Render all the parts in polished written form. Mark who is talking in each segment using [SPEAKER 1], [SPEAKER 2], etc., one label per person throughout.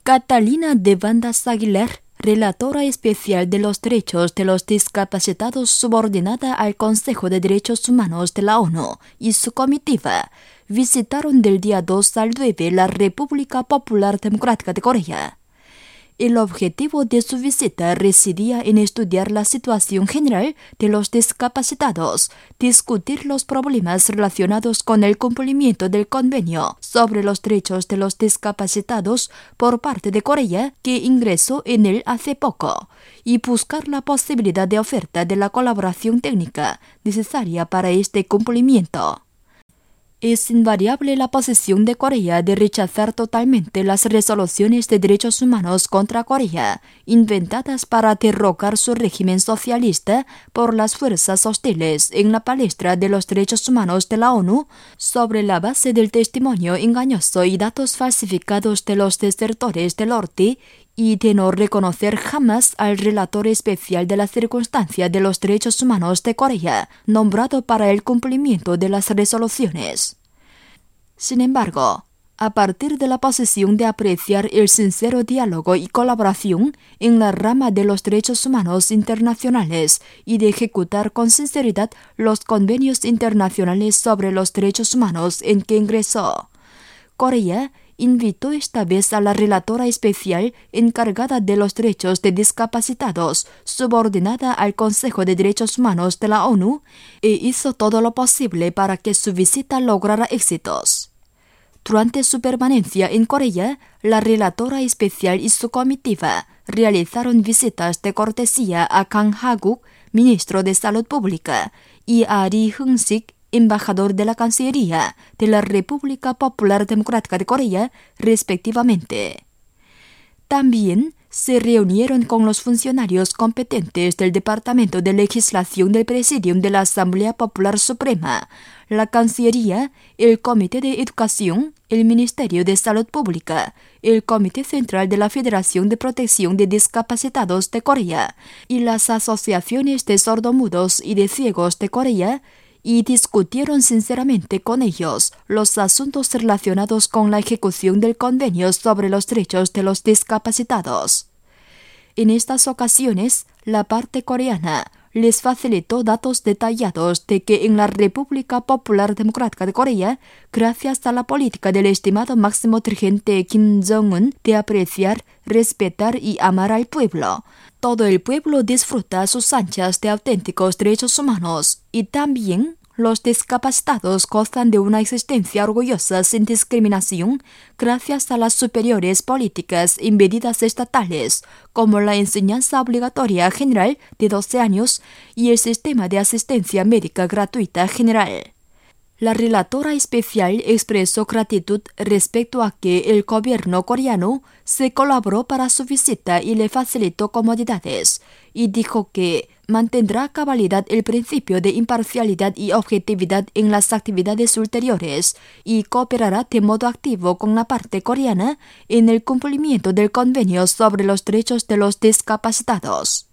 [SPEAKER 1] Catalina de Bandas Aguilar, relatora especial de los derechos de los discapacitados subordinada al Consejo de Derechos Humanos de la ONU y su comitiva, visitaron del día 2 al 9 la República Popular Democrática de Corea. El objetivo de su visita residía en estudiar la situación general de los discapacitados, discutir los problemas relacionados con el cumplimiento del Convenio sobre los derechos de los discapacitados por parte de Corea, que ingresó en él hace poco, y buscar la posibilidad de oferta de la colaboración técnica necesaria para este cumplimiento. Es invariable la posición de Corea de rechazar totalmente las resoluciones de derechos humanos contra Corea, inventadas para derrocar su régimen socialista por las fuerzas hostiles en la palestra de los derechos humanos de la ONU, sobre la base del testimonio engañoso y datos falsificados de los desertores del norte, y de no reconocer jamás al relator especial de la circunstancia de los derechos humanos de Corea, nombrado para el cumplimiento de las resoluciones. Sin embargo, a partir de la posición de apreciar el sincero diálogo y colaboración en la rama de los derechos humanos internacionales y de ejecutar con sinceridad los convenios internacionales sobre los derechos humanos en que ingresó, Corea invitó esta vez a la relatora especial encargada de los derechos de discapacitados, subordinada al Consejo de Derechos Humanos de la ONU, e hizo todo lo posible para que su visita lograra éxitos. Durante su permanencia en Corea, la relatora especial y su comitiva realizaron visitas de cortesía a Kang Ha-guk, ministro de Salud Pública, y a Ri Heung-sik, embajador de la Cancillería de la República Popular Democrática de Corea, respectivamente. También se reunieron con los funcionarios competentes del Departamento de Legislación del Presidium de la Asamblea Popular Suprema, la Cancillería, el Comité de Educación, el Ministerio de Salud Pública, el Comité Central de la Federación de Protección de Discapacitados de Corea y las asociaciones de sordomudos y de ciegos de Corea, y discutieron sinceramente con ellos los asuntos relacionados con la ejecución del convenio sobre los derechos de los discapacitados. En estas ocasiones, la parte coreana les facilitó datos detallados de que en la República Popular Democrática de Corea, gracias a la política del estimado máximo dirigente Kim Jong-un de apreciar, respetar y amar al pueblo, todo el pueblo disfruta a sus anchas de auténticos derechos humanos, y también los discapacitados gozan de una existencia orgullosa sin discriminación gracias a las superiores políticas y medidas estatales, como la enseñanza obligatoria general de 12 años y el sistema de asistencia médica gratuita general. La relatora especial expresó gratitud respecto a que el gobierno coreano se colaboró para su visita y le facilitó comodidades, y dijo que mantendrá a cabalidad el principio de imparcialidad y objetividad en las actividades ulteriores y cooperará de modo activo con la parte coreana en el cumplimiento del convenio sobre los derechos de los discapacitados.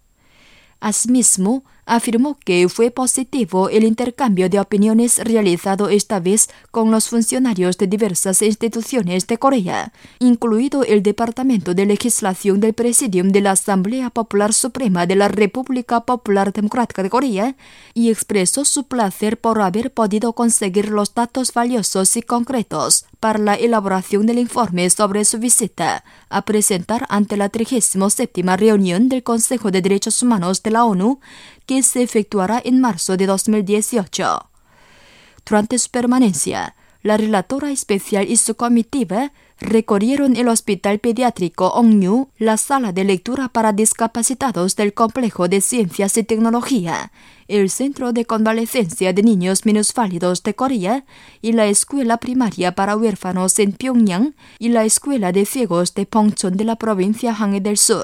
[SPEAKER 1] Asimismo, afirmó que fue positivo el intercambio de opiniones realizado esta vez con los funcionarios de diversas instituciones de Corea, incluido el Departamento de Legislación del Presidium de la Asamblea Popular Suprema de la República Popular Democrática de Corea, y expresó su placer por haber podido conseguir los datos valiosos y concretos para la elaboración del informe sobre su visita a presentar ante la 37ª reunión del Consejo de Derechos Humanos de la ONU, que se efectuará en marzo de 2018. Durante su permanencia, la relatora especial y su comitiva recorrieron el Hospital Pediátrico Ongyu, la sala de lectura para discapacitados del Complejo de Ciencias y Tecnología, el Centro de Convalecencia de Niños Minusválidos de Corea y la Escuela Primaria para Huérfanos en Pyongyang y la Escuela de Ciegos de Pongchon de la provincia Hanghae del Sur.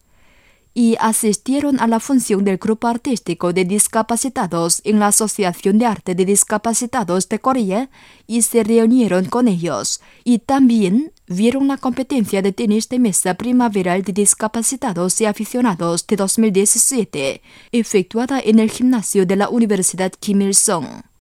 [SPEAKER 1] Y asistieron a la función del Grupo Artístico de Discapacitados en la Asociación de Arte de Discapacitados de Corea y se reunieron con ellos, y también vieron la competencia de tenis de mesa primaveral de discapacitados y aficionados de 2017, efectuada en el gimnasio de la Universidad Kim Il-sung.